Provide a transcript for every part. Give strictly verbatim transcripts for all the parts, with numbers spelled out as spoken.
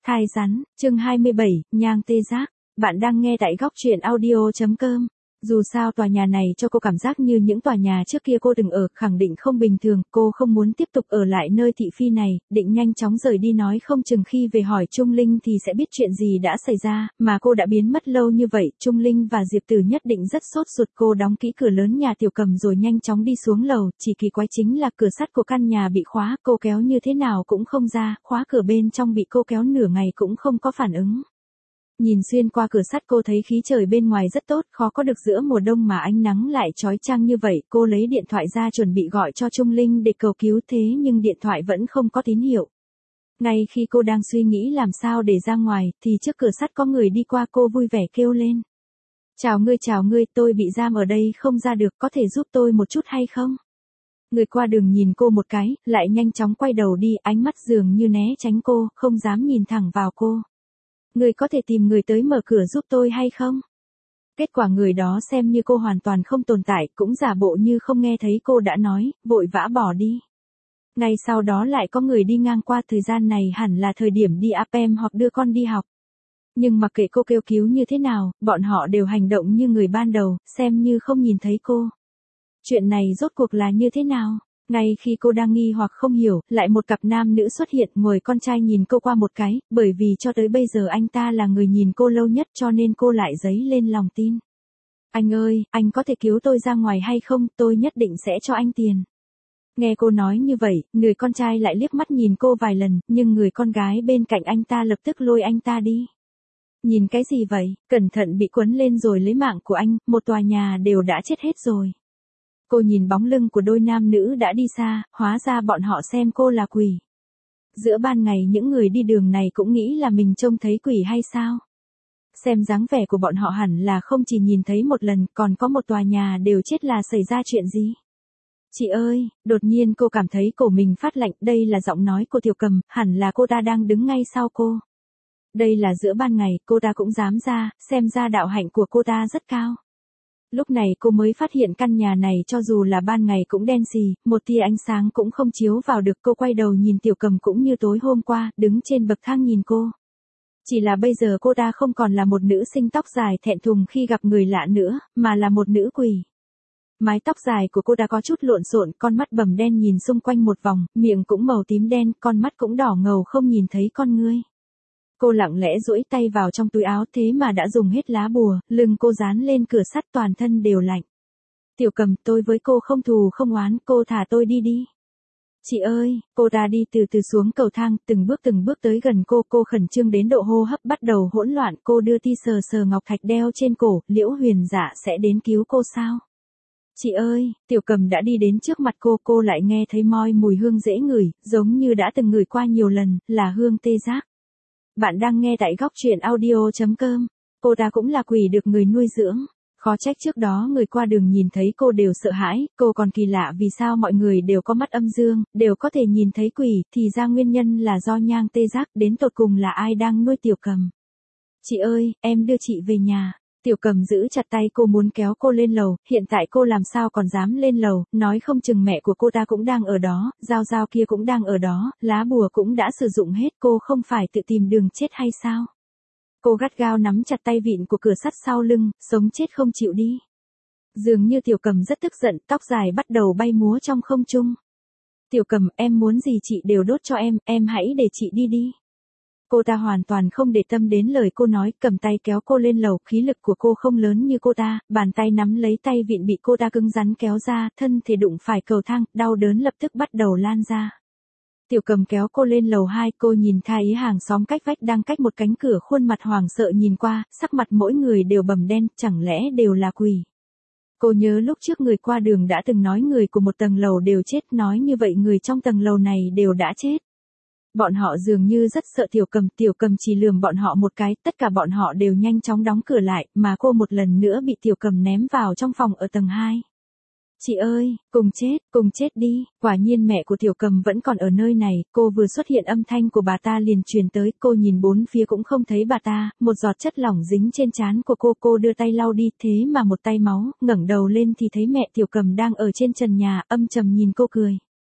Thai rắn, chương hai mươi bảy, nhang tê giác. Bạn đang nghe tại góc truyện audio chấm com. Dù sao tòa nhà này cho cô cảm giác như những tòa nhà trước kia cô từng ở, khẳng định không bình thường, cô không muốn tiếp tục ở lại nơi thị phi này, định nhanh chóng rời đi, nói không chừng khi về hỏi Trung Linh thì sẽ biết chuyện gì đã xảy ra, mà cô đã biến mất lâu như vậy, Trung Linh và Diệp Tử nhất định rất sốt ruột. Cô đóng kỹ cửa lớn nhà Tiểu Cầm rồi nhanh chóng đi xuống lầu, chỉ kỳ quái chính là cửa sắt của căn nhà bị khóa, cô kéo như thế nào cũng không ra, khóa cửa bên trong bị cô kéo nửa ngày cũng không có phản ứng. Nhìn xuyên qua cửa sắt cô thấy khí trời bên ngoài rất tốt, khó có được giữa mùa đông mà ánh nắng lại chói chang như vậy. Cô lấy điện thoại ra chuẩn bị gọi cho Trung Linh để cầu cứu, thế nhưng điện thoại vẫn không có tín hiệu. Ngay khi cô đang suy nghĩ làm sao để ra ngoài, thì trước cửa sắt có người đi qua, cô vui vẻ kêu lên. Chào ngươi, chào ngươi, tôi bị giam ở đây không ra được, có thể giúp tôi một chút hay không? Người qua đường nhìn cô một cái, lại nhanh chóng quay đầu đi, ánh mắt dường như né tránh cô, không dám nhìn thẳng vào cô. Người có thể tìm người tới mở cửa giúp tôi hay không? Kết quả người đó xem như cô hoàn toàn không tồn tại, cũng giả bộ như không nghe thấy cô đã nói, vội vã bỏ đi. Ngay sau đó lại có người đi ngang qua, thời gian này hẳn là thời điểm đi a pê em hoặc đưa con đi học. Nhưng mặc kệ cô kêu cứu như thế nào, bọn họ đều hành động như người ban đầu, xem như không nhìn thấy cô. Chuyện này rốt cuộc là như thế nào? Ngay khi cô đang nghi hoặc không hiểu, lại một cặp nam nữ xuất hiện, ngồi con trai nhìn cô qua một cái, bởi vì cho tới bây giờ anh ta là người nhìn cô lâu nhất cho nên cô lại dấy lên lòng tin. Anh ơi, anh có thể cứu tôi ra ngoài hay không, tôi nhất định sẽ cho anh tiền. Nghe cô nói như vậy, người con trai lại liếc mắt nhìn cô vài lần, nhưng người con gái bên cạnh anh ta lập tức lôi anh ta đi. Nhìn cái gì vậy, cẩn thận bị quấn lên rồi lấy mạng của anh, một tòa nhà đều đã chết hết rồi. Cô nhìn bóng lưng của đôi nam nữ đã đi xa, hóa ra bọn họ xem cô là quỷ. Giữa ban ngày những người đi đường này cũng nghĩ là mình trông thấy quỷ hay sao? Xem dáng vẻ của bọn họ hẳn là không chỉ nhìn thấy một lần, còn có một tòa nhà đều chết, là xảy ra chuyện gì? Chị ơi, đột nhiên cô cảm thấy cổ mình phát lạnh, đây là giọng nói của Tiểu Cầm, hẳn là cô ta đang đứng ngay sau cô. Đây là giữa ban ngày, cô ta cũng dám ra, xem ra đạo hạnh của cô ta rất cao. Lúc này cô mới phát hiện căn nhà này cho dù là ban ngày cũng đen xì, một tia ánh sáng cũng không chiếu vào được. Cô quay đầu nhìn Tiểu Cầm cũng như tối hôm qua, đứng trên bậc thang nhìn cô. Chỉ là bây giờ cô ta không còn là một nữ sinh tóc dài thẹn thùng khi gặp người lạ nữa, mà là một nữ quỷ. Mái tóc dài của cô ta có chút lộn xộn, con mắt bầm đen nhìn xung quanh một vòng, miệng cũng màu tím đen, con mắt cũng đỏ ngầu không nhìn thấy con ngươi. Cô lặng lẽ duỗi tay vào trong túi áo, thế mà đã dùng hết lá bùa, lưng cô dán lên cửa sắt, toàn thân đều lạnh. Tiểu Cầm, tôi với cô không thù không oán, cô thả tôi đi đi. Chị ơi, cô ta đi từ từ xuống cầu thang, từng bước từng bước tới gần cô, cô khẩn trương đến độ hô hấp bắt đầu hỗn loạn, cô đưa ti sờ sờ ngọc thạch đeo trên cổ, Liễu Huyền Dạ sẽ đến cứu cô sao? Chị ơi, Tiểu Cầm đã đi đến trước mặt cô, cô lại nghe thấy moi mùi hương dễ ngửi, giống như đã từng ngửi qua nhiều lần, là hương tê giác. Bạn đang nghe tại góc truyện audio chấm com. Cô ta cũng là quỷ được người nuôi dưỡng. Khó trách trước đó người qua đường nhìn thấy cô đều sợ hãi, cô còn kỳ lạ vì sao mọi người đều có mắt âm dương, đều có thể nhìn thấy quỷ, thì ra nguyên nhân là do nhang tê giác, đến tột cùng là ai đang nuôi Tiểu Cầm. Chị ơi, em đưa chị về nhà. Tiểu Cầm giữ chặt tay cô muốn kéo cô lên lầu, hiện tại cô làm sao còn dám lên lầu, nói không chừng mẹ của cô ta cũng đang ở đó, Giao Giao kia cũng đang ở đó, lá bùa cũng đã sử dụng hết, cô không phải tự tìm đường chết hay sao? Cô gắt gao nắm chặt tay vịn của cửa sắt sau lưng, sống chết không chịu đi. Dường như Tiểu Cầm rất tức giận, tóc dài bắt đầu bay múa trong không trung. Tiểu Cầm, em muốn gì chị đều đốt cho em, em hãy để chị đi đi. Cô ta hoàn toàn không để tâm đến lời cô nói, cầm tay kéo cô lên lầu, khí lực của cô không lớn như cô ta, bàn tay nắm lấy tay vịn bị cô ta cứng rắn kéo ra, thân thể đụng phải cầu thang, đau đớn lập tức bắt đầu lan ra. Tiểu Cầm kéo cô lên lầu hai, cô nhìn thấy hàng xóm cách vách đang cách một cánh cửa, khuôn mặt hoảng sợ nhìn qua, sắc mặt mỗi người đều bầm đen, chẳng lẽ đều là quỷ. Cô nhớ lúc trước người qua đường đã từng nói người của một tầng lầu đều chết, nói như vậy người trong tầng lầu này đều đã chết. Bọn họ dường như rất sợ Tiểu Cầm, Tiểu Cầm chỉ lườm bọn họ một cái, tất cả bọn họ đều nhanh chóng đóng cửa lại, mà cô một lần nữa bị Tiểu Cầm ném vào trong phòng ở tầng hai. Chị ơi, cùng chết, cùng chết đi, quả nhiên mẹ của Tiểu Cầm vẫn còn ở nơi này, cô vừa xuất hiện âm thanh của bà ta liền truyền tới, cô nhìn bốn phía cũng không thấy bà ta, một giọt chất lỏng dính trên trán của cô, cô đưa tay lau đi, thế mà một tay máu, ngẩng đầu lên thì thấy mẹ Tiểu Cầm đang ở trên trần nhà, âm trầm nhìn cô cười.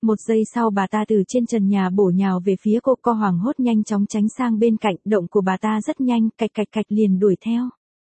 Một giây sau bà ta từ trên trần nhà bổ nhào về phía cô, co hoảng hốt nhanh chóng tránh sang bên cạnh, động của bà ta rất nhanh, cạch cạch cạch liền đuổi theo.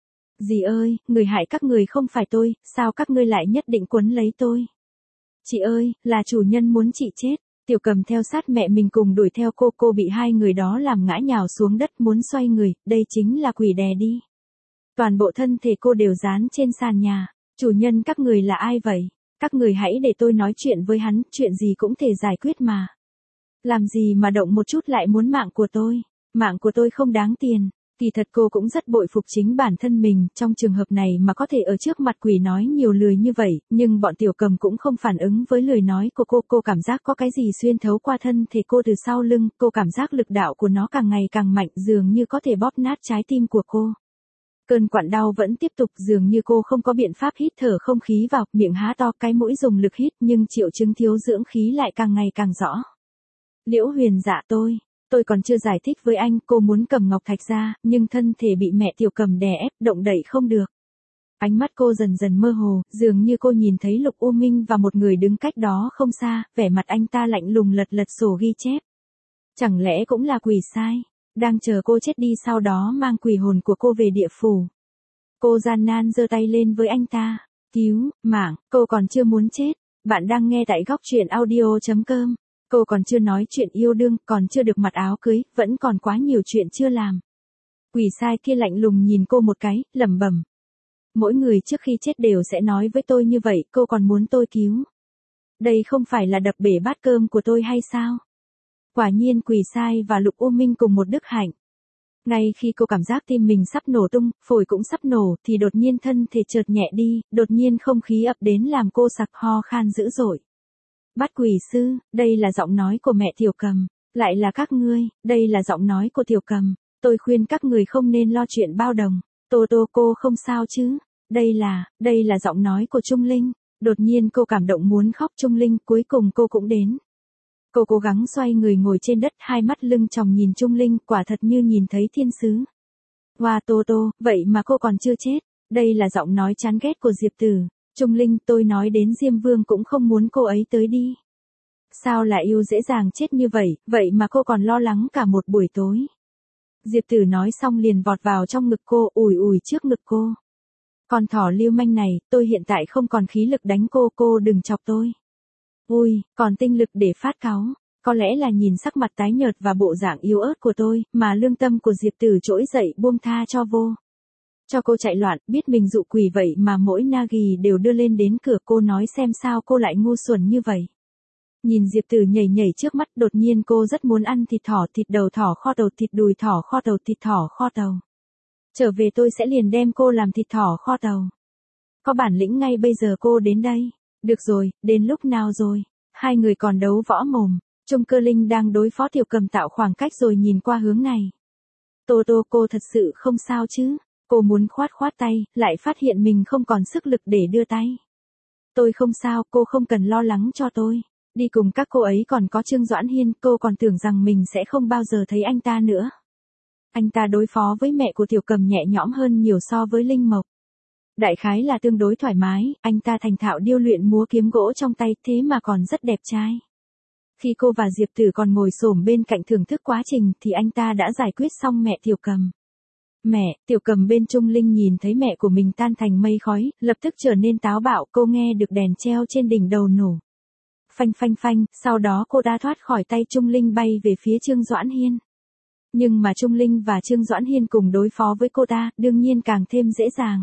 Dì ơi, người hại các người không phải tôi, sao các ngươi lại nhất định quấn lấy tôi? Chị ơi, là chủ nhân muốn chị chết. Tiểu Cầm theo sát mẹ mình cùng đuổi theo cô, cô bị hai người đó làm ngã nhào xuống đất muốn xoay người, đây chính là quỷ đè đi. Toàn bộ thân thể cô đều dán trên sàn nhà. Chủ nhân các người là ai vậy? Các người hãy để tôi nói chuyện với hắn, chuyện gì cũng thể giải quyết mà. Làm gì mà động một chút lại muốn mạng của tôi? Mạng của tôi không đáng tiền. Kỳ thật cô cũng rất bội phục chính bản thân mình, trong trường hợp này mà có thể ở trước mặt quỷ nói nhiều lười như vậy, nhưng bọn Tiểu Cầm cũng không phản ứng với lời nói của cô, cô cảm giác có cái gì xuyên thấu qua thân thể cô từ sau lưng, cô cảm giác lực đạo của nó càng ngày càng mạnh, dường như có thể bóp nát trái tim của cô. Cơn quặn đau vẫn tiếp tục, dường như cô không có biện pháp hít thở không khí vào, miệng há to, cái mũi dùng lực hít, nhưng triệu chứng thiếu dưỡng khí lại càng ngày càng rõ. Liễu Huyền dạ tôi, tôi còn chưa giải thích với anh, cô muốn cầm ngọc thạch ra, nhưng thân thể bị mẹ Tiểu Cầm đè ép, động đậy không được. Ánh mắt cô dần dần mơ hồ, dường như cô nhìn thấy Lục U Minh và một người đứng cách đó không xa, vẻ mặt anh ta lạnh lùng lật lật sổ ghi chép. Chẳng lẽ cũng là quỷ sai? Đang chờ cô chết đi, sau đó mang quỷ hồn của cô về địa phủ. Cô gian nan giơ tay lên với anh ta. Cứu, mạng, cô còn chưa muốn chết. Bạn đang nghe tại góc truyện audio chấm com. Cô còn chưa nói chuyện yêu đương, còn chưa được mặc áo cưới, vẫn còn quá nhiều chuyện chưa làm. Quỷ sai kia lạnh lùng nhìn cô một cái, lẩm bẩm. Mỗi người trước khi chết đều sẽ nói với tôi như vậy, cô còn muốn tôi cứu. Đây không phải là đập bể bát cơm của tôi hay sao? Quả nhiên quỷ sai và Lục U Minh cùng một đức hạnh. Ngay khi cô cảm giác tim mình sắp nổ tung, phổi cũng sắp nổ, thì đột nhiên thân thể chợt nhẹ đi, đột nhiên không khí ập đến làm cô sặc ho khan dữ dội. Bát quỷ sư, đây là giọng nói của mẹ Tiểu Cầm. Lại là các ngươi, đây là giọng nói của Tiểu Cầm. Tôi khuyên các người không nên lo chuyện bao đồng. Tô Tô cô không sao chứ? Đây là, đây là giọng nói của Trung Linh. Đột nhiên cô cảm động muốn khóc, Trung Linh, cuối cùng cô cũng đến. Cô cố gắng xoay người ngồi trên đất, hai mắt lưng tròng nhìn Trung Linh, quả thật như nhìn thấy thiên sứ. Hoa Tô Tô, vậy mà cô còn chưa chết. Đây là giọng nói chán ghét của Diệp Tử. Trung Linh, tôi nói đến Diêm Vương cũng không muốn cô ấy tới đi. Sao lại yêu dễ dàng chết như vậy, vậy mà cô còn lo lắng cả một buổi tối. Diệp Tử nói xong liền vọt vào trong ngực cô, ủi ủi trước ngực cô. Con thỏ lưu manh này, tôi hiện tại không còn khí lực đánh cô, cô đừng chọc tôi. Ui, còn tinh lực để phát cáu. Có lẽ là nhìn sắc mặt tái nhợt và bộ dạng yếu ớt của tôi, mà lương tâm của Diệp Tử trỗi dậy buông tha cho vô. Cho cô chạy loạn, biết mình dụ quỷ vậy mà mỗi Nagi đều đưa lên đến cửa, cô nói xem sao cô lại ngu xuẩn như vậy. Nhìn Diệp Tử nhảy nhảy trước mắt, đột nhiên cô rất muốn ăn thịt thỏ, thịt đầu thỏ kho tàu, thịt đùi thỏ kho tàu, thịt thỏ kho tàu. Trở về tôi sẽ liền đem cô làm thịt thỏ kho tàu. Có bản lĩnh ngay bây giờ cô đến đây. Được rồi, đến lúc nào rồi? Hai người còn đấu võ mồm. Trung Cơ Linh đang đối phó Tiểu Cầm tạo khoảng cách rồi nhìn qua hướng này. Tô Tô cô thật sự không sao chứ? Cô muốn khoát khoát tay, lại phát hiện mình không còn sức lực để đưa tay. Tôi không sao, cô không cần lo lắng cho tôi. Đi cùng các cô ấy còn có Trương Doãn Hiên, cô còn tưởng rằng mình sẽ không bao giờ thấy anh ta nữa. Anh ta đối phó với mẹ của Tiểu Cầm nhẹ nhõm hơn nhiều so với Linh Mộc. Đại khái là tương đối thoải mái, anh ta thành thạo điêu luyện múa kiếm gỗ trong tay, thế mà còn rất đẹp trai. Khi cô và Diệp Tử còn ngồi xổm bên cạnh thưởng thức quá trình thì anh ta đã giải quyết xong mẹ Tiểu Cầm. Mẹ, Tiểu Cầm bên Trung Linh nhìn thấy mẹ của mình tan thành mây khói, lập tức trở nên táo bạo, cô nghe được đèn treo trên đỉnh đầu nổ. Phanh phanh phanh, sau đó cô đã thoát khỏi tay Trung Linh bay về phía Trương Doãn Hiên. Nhưng mà Trung Linh và Trương Doãn Hiên cùng đối phó với cô ta, đương nhiên càng thêm dễ dàng.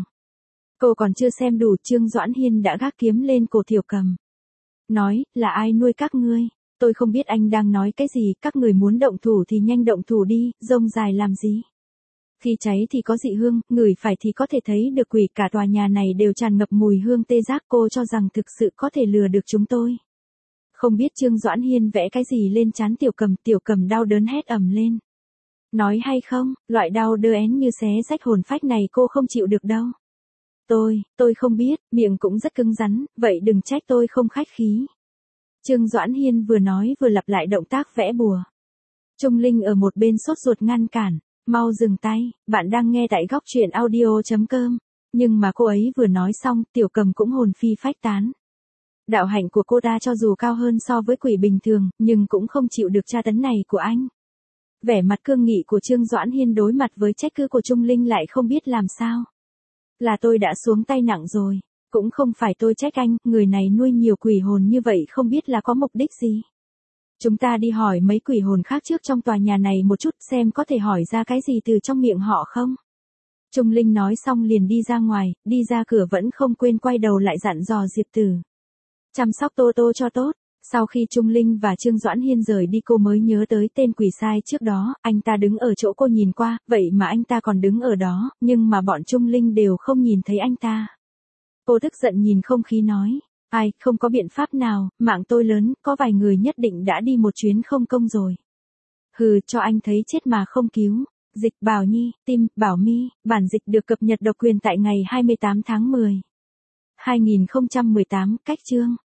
Cô còn chưa xem đủ, Trương Doãn Hiên đã gác kiếm lên cổ Tiểu Cầm. Nói, là ai nuôi các ngươi? Tôi không biết anh đang nói cái gì, các người muốn động thủ thì nhanh động thủ đi, rông dài làm gì? Khi cháy thì có dị hương, ngửi phải thì có thể thấy được quỷ, cả tòa nhà này đều tràn ngập mùi hương tê giác, cô cho rằng thực sự có thể lừa được chúng tôi. Không biết Trương Doãn Hiên vẽ cái gì lên trán Tiểu Cầm, Tiểu Cầm đau đớn hét ầm lên. Nói hay không, loại đau đơ én như xé rách hồn phách này cô không chịu được đâu. Tôi, tôi không biết, miệng cũng rất cứng rắn, vậy đừng trách tôi không khách khí. Trương Doãn Hiên vừa nói vừa lặp lại động tác vẽ bùa. Trung Linh ở một bên sốt ruột ngăn cản, mau dừng tay, bạn đang nghe tại góc truyện audio chấm com. Nhưng mà cô ấy vừa nói xong, Tiểu Cầm cũng hồn phi phách tán. Đạo hạnh của cô ta cho dù cao hơn so với quỷ bình thường, nhưng cũng không chịu được tra tấn này của anh. Vẻ mặt cương nghị của Trương Doãn Hiên đối mặt với trách cứ của Trung Linh lại không biết làm sao. Là tôi đã xuống tay nặng rồi. Cũng không phải tôi trách anh, người này nuôi nhiều quỷ hồn như vậy không biết là có mục đích gì. Chúng ta đi hỏi mấy quỷ hồn khác trước trong tòa nhà này một chút xem có thể hỏi ra cái gì từ trong miệng họ không. Trung Linh nói xong liền đi ra ngoài, đi ra cửa vẫn không quên quay đầu lại dặn dò Diệp Tử. Chăm sóc Tô Tô cho tốt. Sau khi Trung Linh và Trương Doãn Hiên rời đi cô mới nhớ tới tên quỷ sai trước đó, anh ta đứng ở chỗ cô nhìn qua, vậy mà anh ta còn đứng ở đó, nhưng mà bọn Trung Linh đều không nhìn thấy anh ta. Cô tức giận nhìn không khí nói, ai, không có biện pháp nào, mạng tôi lớn, có vài người nhất định đã đi một chuyến không công rồi. Hừ, cho anh thấy chết mà không cứu. Dịch Bảo Nhi, Tim, Bảo Mi, bản dịch được cập nhật độc quyền tại ngày hai mươi tám tháng mười. hai nghìn không trăm mười tám, cách chương.